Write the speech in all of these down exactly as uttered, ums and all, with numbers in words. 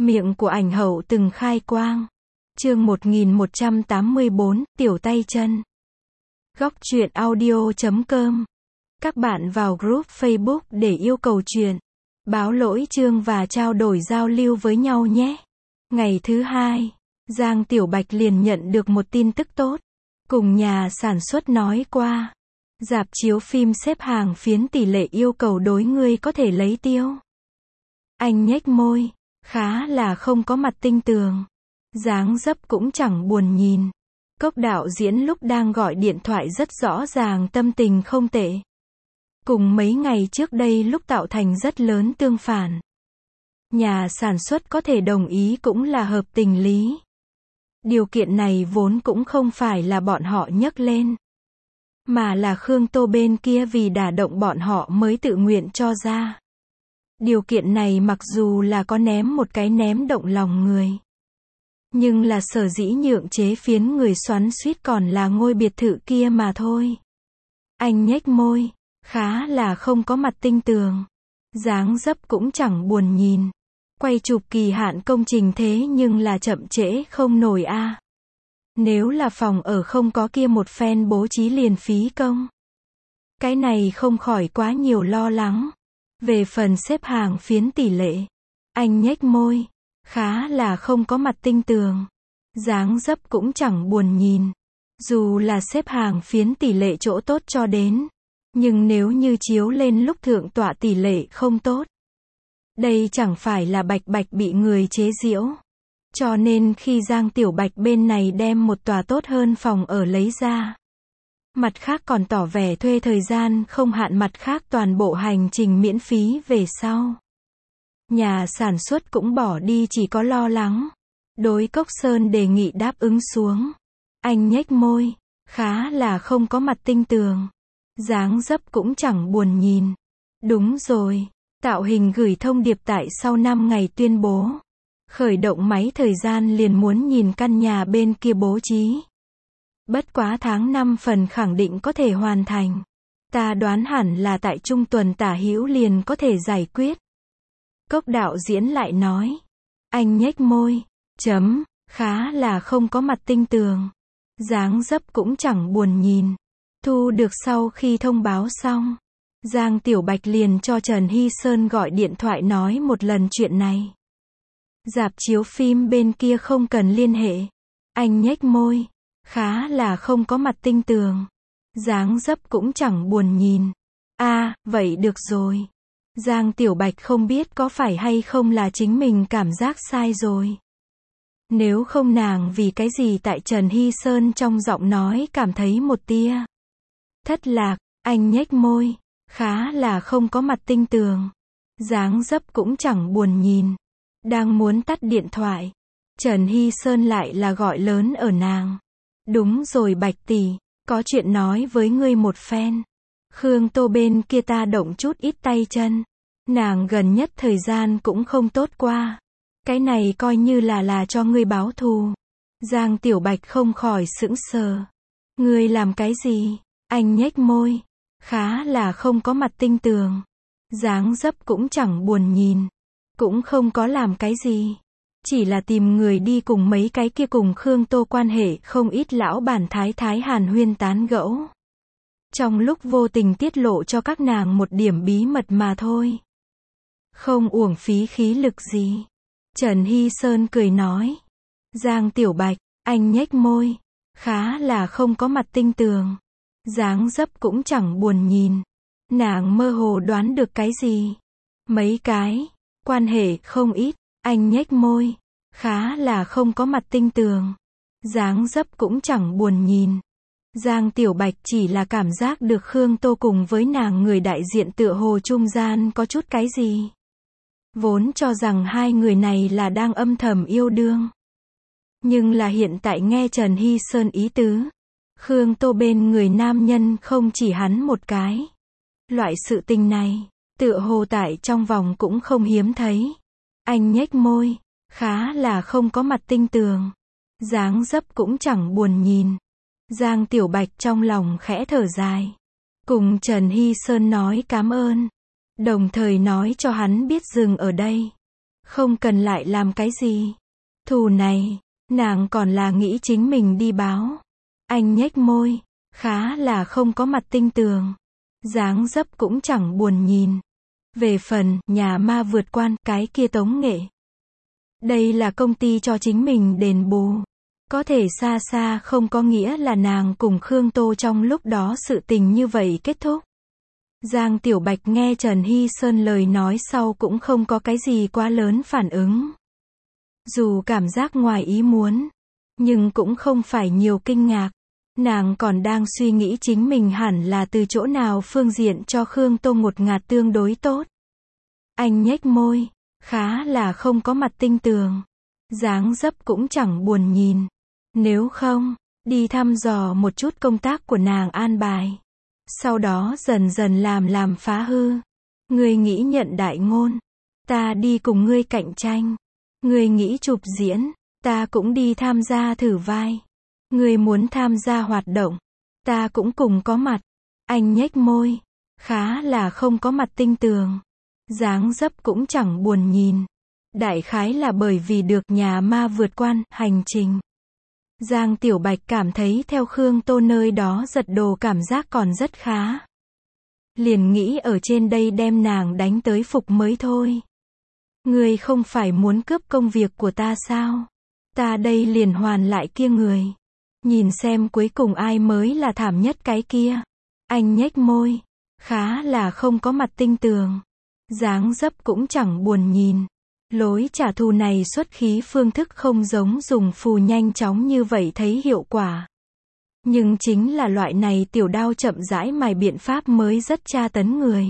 Miệng của ảnh hậu từng khai quang. Chương một nghìn một trăm tám mươi bốn, Tiểu tay chân. Góc truyện audio chấm com. Các bạn vào group Facebook để yêu cầu truyện, báo lỗi chương và trao đổi giao lưu với nhau nhé. Ngày thứ hai, Giang Tiểu Bạch liền nhận được một tin tức tốt. Cùng nhà sản xuất nói qua, rạp chiếu phim xếp hàng phiến tỷ lệ yêu cầu đối ngươi có thể lấy tiêu. Anh nhếch môi, khá là không có mặt tinh tường. Dáng dấp cũng chẳng buồn nhìn. Cốc đạo diễn lúc đang gọi điện thoại rất rõ ràng tâm tình không tệ. Cùng mấy ngày trước đây lúc tạo thành rất lớn tương phản. Nhà sản xuất có thể đồng ý cũng là hợp tình lý. Điều kiện này vốn cũng không phải là bọn họ nhấc lên, mà là Khương Tô bên kia vì đả động bọn họ mới tự nguyện cho ra. Điều kiện này mặc dù là có ném một cái ném động lòng người, nhưng là sở dĩ nhượng chế phiến người xoắn xuýt còn là ngôi biệt thự kia mà thôi. Anh nhếch môi, khá là không có mặt tinh tường. Dáng dấp cũng chẳng buồn nhìn. Quay chụp kỳ hạn công trình thế nhưng là chậm trễ không nổi a. À. Nếu là phòng ở không có kia một phen bố trí liền phí công. Cái này không khỏi quá nhiều lo lắng. Về phần xếp hàng phiến tỷ lệ, anh nhếch môi, khá là không có mặt tinh tường. Dáng dấp cũng chẳng buồn nhìn. Dù là xếp hàng phiến tỷ lệ chỗ tốt cho đến, nhưng nếu như chiếu lên lúc thượng tọa tỷ lệ không tốt, đây chẳng phải là Bạch Bạch bị người chế giễu. Cho nên khi Giang Tiểu Bạch bên này đem một tòa tốt hơn phòng ở lấy ra, mặt khác còn tỏ vẻ thuê thời gian không hạn, mặt khác toàn bộ hành trình miễn phí về sau. Nhà sản xuất cũng bỏ đi chỉ có lo lắng. Đối Cốc Sơn đề nghị đáp ứng xuống. Anh nhếch môi, khá là không có mặt tinh tường. Dáng dấp cũng chẳng buồn nhìn. Đúng rồi, tạo hình gửi thông điệp tại sau năm ngày tuyên bố. Khởi động máy thời gian liền muốn nhìn căn nhà bên kia bố trí. Bất quá tháng năm phần khẳng định có thể hoàn thành. Ta đoán hẳn là tại trung tuần tả hữu liền có thể giải quyết. Cốc đạo diễn lại nói. Anh nhếch môi, chấm, khá là không có mặt tinh tường. Dáng dấp cũng chẳng buồn nhìn. Thu được sau khi thông báo xong, Giang Tiểu Bạch liền cho Trần Hy Sơn gọi điện thoại nói một lần chuyện này. Rạp chiếu phim bên kia không cần liên hệ. Anh nhếch môi, khá là không có mặt tinh tường. Dáng dấp cũng chẳng buồn nhìn. A, à, vậy được rồi. Giang Tiểu Bạch không biết có phải hay không là chính mình cảm giác sai rồi. Nếu không nàng vì cái gì tại Trần Hy Sơn trong giọng nói cảm thấy một tia thất lạc. Anh nhếch môi, khá là không có mặt tinh tường. Dáng dấp cũng chẳng buồn nhìn. Đang muốn tắt điện thoại, Trần Hy Sơn lại là gọi lớn ở nàng. Đúng rồi Bạch tỷ, có chuyện nói với ngươi một phen. Khương Tô bên kia ta động chút ít tay chân. Nàng gần nhất thời gian cũng không tốt qua. Cái này coi như là là cho ngươi báo thù. Giang Tiểu Bạch không khỏi sững sờ. Ngươi làm cái gì? Anh nhếch môi, khá là không có mặt tinh tường. Dáng dấp cũng chẳng buồn nhìn. Cũng không có làm cái gì. Chỉ là tìm người đi cùng mấy cái kia cùng Khương Tô quan hệ không ít lão bản thái thái hàn huyên tán gẫu. Trong lúc vô tình tiết lộ cho các nàng một điểm bí mật mà thôi. Không uổng phí khí lực gì. Trần Hy Sơn cười nói. Giang Tiểu Bạch, anh nhếch môi, khá là không có mặt tinh tường. Dáng dấp cũng chẳng buồn nhìn. Nàng mơ hồ đoán được cái gì. Mấy cái quan hệ không ít. Anh nhếch môi, khá là không có mặt tinh tường. Dáng dấp cũng chẳng buồn nhìn. Giang Tiểu Bạch chỉ là cảm giác được Khương Tô cùng với nàng người đại diện tựa hồ trung gian có chút cái gì. Vốn cho rằng hai người này là đang âm thầm yêu đương. Nhưng là hiện tại nghe Trần Hy Sơn ý tứ. Khương Tô bên người nam nhân không chỉ hắn một cái. Loại sự tình này, tựa hồ tại trong vòng cũng không hiếm thấy. Anh nhếch môi, khá là không có mặt tinh tường. Dáng dấp cũng chẳng buồn nhìn. Giang Tiểu Bạch trong lòng khẽ thở dài. Cùng Trần Hy Sơn nói cảm ơn. Đồng thời nói cho hắn biết dừng ở đây. Không cần lại làm cái gì. Thù này, nàng còn là nghĩ chính mình đi báo. Anh nhếch môi, khá là không có mặt tinh tường. Dáng dấp cũng chẳng buồn nhìn. Về phần, nhà ma vượt quan, cái kia tống nghệ. Đây là công ty cho chính mình đền bù. Có thể xa xa không có nghĩa là nàng cùng Khương Tô trong lúc đó sự tình như vậy kết thúc. Giang Tiểu Bạch nghe Trần Hy Sơn lời nói sau cũng không có cái gì quá lớn phản ứng. Dù cảm giác ngoài ý muốn, nhưng cũng không phải nhiều kinh ngạc. Nàng còn đang suy nghĩ chính mình hẳn là từ chỗ nào phương diện cho Khương Tô ngột ngạt tương đối tốt. Anh nhếch môi, khá là không có mặt tinh tường. Dáng dấp cũng chẳng buồn nhìn. Nếu không, đi thăm dò một chút công tác của nàng an bài. Sau đó dần dần làm làm phá hư. Ngươi nghĩ nhận đại ngôn, ta đi cùng ngươi cạnh tranh. Ngươi nghĩ chụp diễn, ta cũng đi tham gia thử vai. Ngươi muốn tham gia hoạt động, ta cũng cùng có mặt. Anh nhếch môi, khá là không có mặt tinh tường. Dáng dấp cũng chẳng buồn nhìn. Đại khái là bởi vì được nhà ma vượt quan, hành trình. Giang Tiểu Bạch cảm thấy theo Khương Tô nơi đó giật đồ cảm giác còn rất khá. Liền nghĩ ở trên đây đem nàng đánh tới phục mới thôi. Ngươi không phải muốn cướp công việc của ta sao? Ta đây liền hoàn lại kia người. Nhìn xem cuối cùng ai mới là thảm nhất cái kia. Anh nhếch môi, khá là không có mặt tinh tường. Dáng dấp cũng chẳng buồn nhìn. Lối trả thù này xuất khí phương thức không giống dùng phù nhanh chóng như vậy thấy hiệu quả. Nhưng chính là loại này tiểu đao chậm rãi mài biện pháp mới rất tra tấn người.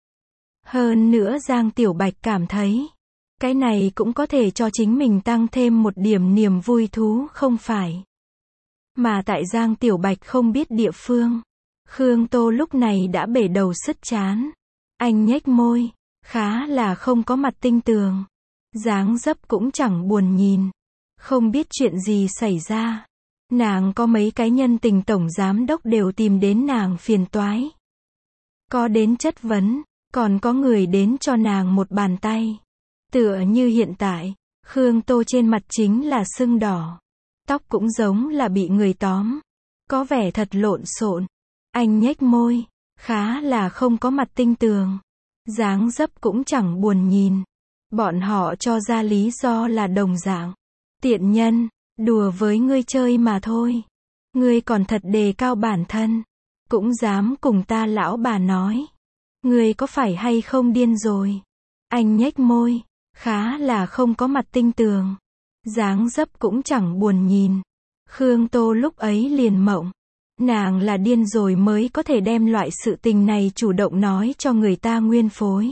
Hơn nữa Giang Tiểu Bạch cảm thấy, cái này cũng có thể cho chính mình tăng thêm một điểm niềm vui thú không phải. Mà tại Giang Tiểu Bạch không biết địa phương, Khương Tô lúc này đã bể đầu sứt chán. Anh nhếch môi, khá là không có mặt tinh tường. Dáng dấp cũng chẳng buồn nhìn. Không biết chuyện gì xảy ra. Nàng có mấy cái nhân tình tổng giám đốc đều tìm đến nàng phiền toái. Có đến chất vấn, còn có người đến cho nàng một bàn tay. Tựa như hiện tại, Khương Tô trên mặt chính là sưng đỏ. Tóc cũng giống là bị người tóm. Có vẻ thật lộn xộn. Anh nhếch môi, khá là không có mặt tinh tường. Dáng dấp cũng chẳng buồn nhìn. Bọn họ cho ra lý do là đồng dạng. Tiện nhân, đùa với ngươi chơi mà thôi. Ngươi còn thật đề cao bản thân. Cũng dám cùng ta lão bà nói. Ngươi có phải hay không điên rồi? Anh nhếch môi, khá là không có mặt tinh tường. Dáng dấp cũng chẳng buồn nhìn. Khương Tô lúc ấy liền mộng. Nàng là điên rồi mới có thể đem loại sự tình này chủ động nói cho người ta nguyên phối.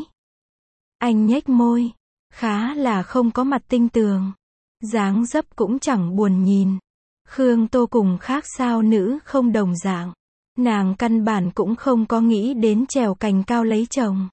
Anh nhếch môi, khá là không có mặt tinh tường. Dáng dấp cũng chẳng buồn nhìn. Khương Tô cùng khác sao nữ không đồng dạng. Nàng căn bản cũng không có nghĩ đến trèo cành cao lấy chồng.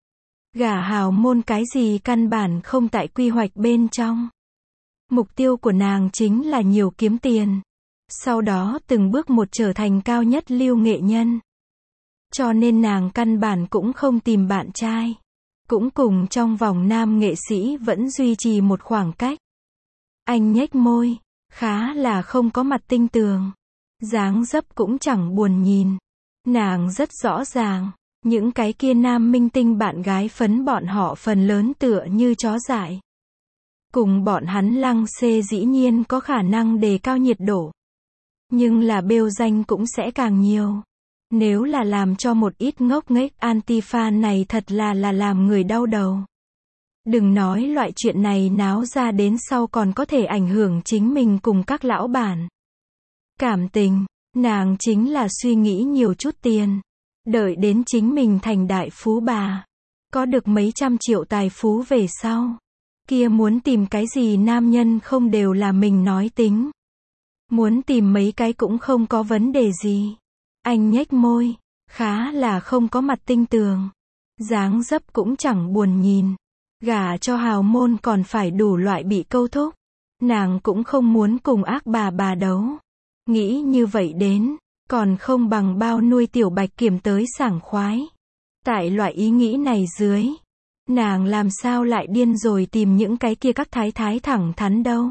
Gả hào môn cái gì căn bản không tại quy hoạch bên trong. Mục tiêu của nàng chính là nhiều kiếm tiền. Sau đó từng bước một trở thành cao nhất lưu nghệ nhân. Cho nên nàng căn bản cũng không tìm bạn trai. Cũng cùng trong vòng nam nghệ sĩ vẫn duy trì một khoảng cách. Anh nhếch môi, khá là không có mặt tinh tường. Dáng dấp cũng chẳng buồn nhìn. Nàng rất rõ ràng, những cái kia nam minh tinh bạn gái phấn bọn họ phần lớn tựa như chó dại. Cùng bọn hắn lăng xê dĩ nhiên có khả năng đề cao nhiệt độ. Nhưng là bêu danh cũng sẽ càng nhiều. Nếu là làm cho một ít ngốc nghếch anti-fan này thật là là làm người đau đầu. Đừng nói loại chuyện này náo ra đến sau còn có thể ảnh hưởng chính mình cùng các lão bản. Cảm tình, nàng chính là suy nghĩ nhiều chút tiền. Đợi đến chính mình thành đại phú bà. Có được mấy trăm triệu tài phú về sau. Kia muốn tìm cái gì nam nhân không đều là mình nói tính. Muốn tìm mấy cái cũng không có vấn đề gì. Anh nhếch môi, khá là không có mặt tinh tường. Dáng dấp cũng chẳng buồn nhìn. Gả cho hào môn còn phải đủ loại bị câu thúc. Nàng cũng không muốn cùng ác bà bà đấu. Nghĩ như vậy đến, còn không bằng bao nuôi Tiểu Bạch Kiểm tới sảng khoái. Tại loại ý nghĩ này dưới, Nàng làm sao lại điên rồi tìm những cái kia các thái thái thẳng thắn đâu.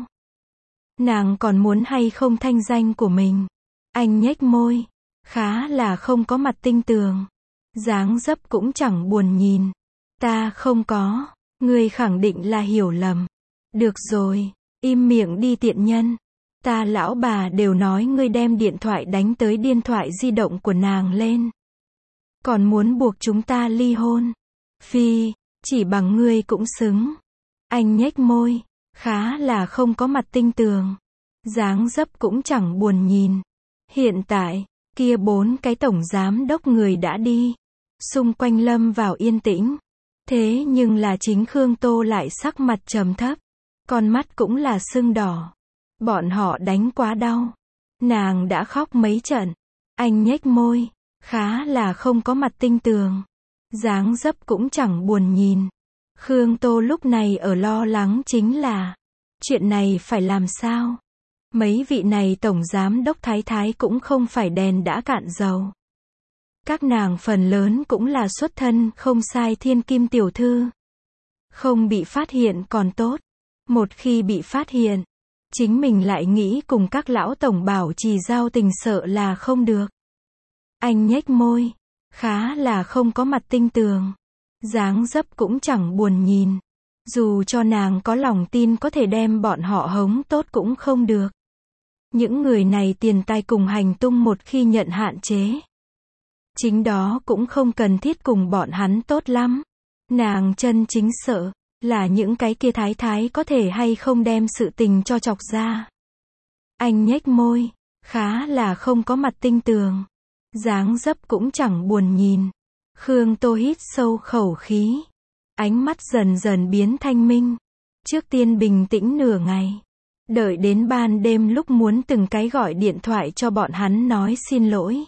Nàng còn muốn hay không thanh danh của mình. Anh nhếch môi. Khá là không có mặt tinh tường. Dáng dấp cũng chẳng buồn nhìn. Ta không có. Ngươi khẳng định là hiểu lầm. Được rồi. Im miệng đi tiện nhân. Ta lão bà đều nói ngươi đem điện thoại đánh tới điện thoại di động của nàng lên. Còn muốn buộc chúng ta ly hôn. Phi, chỉ bằng ngươi cũng xứng. Anh nhếch môi. Khá là không có mặt tinh tường. Dáng dấp cũng chẳng buồn nhìn. Hiện tại, kia bốn cái tổng giám đốc người đã đi. Xung quanh lâm vào yên tĩnh. Thế nhưng là chính Khương Tô lại sắc mặt trầm thấp. Con mắt cũng là sưng đỏ. Bọn họ đánh quá đau. Nàng đã khóc mấy trận. Anh nhếch môi. Khá là không có mặt tinh tường. Dáng dấp cũng chẳng buồn nhìn. Khương Tô lúc này ở lo lắng chính là chuyện này phải làm sao? Mấy vị này tổng giám đốc thái thái cũng không phải đèn đã cạn dầu. Các nàng phần lớn cũng là xuất thân không sai thiên kim tiểu thư. Không bị phát hiện còn tốt. Một khi bị phát hiện, chính mình lại nghĩ cùng các lão tổng bảo trì giao tình sợ là không được. Anh nhếch môi. Khá là không có mặt tinh tường. Dáng dấp cũng chẳng buồn nhìn. Dù cho nàng có lòng tin có thể đem bọn họ hống tốt cũng không được. Những người này tiền tài cùng hành tung một khi nhận hạn chế. Chính đó cũng không cần thiết cùng bọn hắn tốt lắm. Nàng chân chính sợ là những cái kia thái thái có thể hay không đem sự tình cho chọc ra. Anh nhếch môi. Khá là không có mặt tinh tường. Dáng dấp cũng chẳng buồn nhìn. Khương Tô hít sâu khẩu khí. Ánh mắt dần dần biến thanh minh. Trước tiên bình tĩnh nửa ngày. Đợi đến ban đêm lúc muốn từng cái gọi điện thoại cho bọn hắn nói xin lỗi.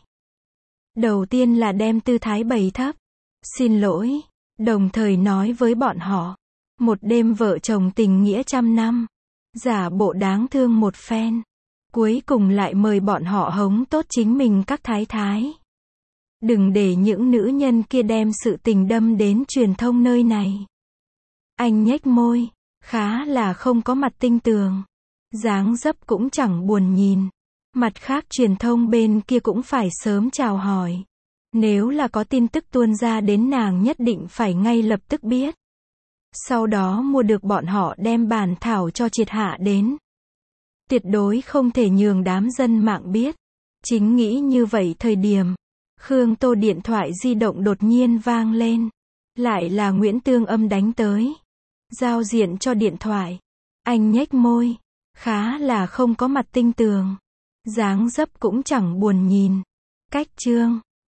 Đầu tiên là đem tư thái bày thấp. Xin lỗi. Đồng thời nói với bọn họ. Một đêm vợ chồng tình nghĩa trăm năm. Giả bộ đáng thương một phen. Cuối cùng lại mời bọn họ hống tốt chính mình các thái thái. Đừng để những nữ nhân kia đem sự tình đâm đến truyền thông nơi này. Anh nhếch môi. Khá là không có mặt tinh tường. Dáng dấp cũng chẳng buồn nhìn. Mặt khác truyền thông bên kia cũng phải sớm chào hỏi. Nếu là có tin tức tuôn ra đến nàng nhất định phải ngay lập tức biết. Sau đó mua được bọn họ đem bản thảo cho triệt hạ đến. Tuyệt đối không thể nhường đám dân mạng biết. Chính nghĩ như vậy thời điểm. Khương Tô điện thoại di động đột nhiên vang lên. Lại là Nguyễn Tương Âm đánh tới. Giao diện cho điện thoại. Anh nhếch môi. Khá là không có mặt tinh tường. Dáng dấp cũng chẳng buồn nhìn. Cách chương.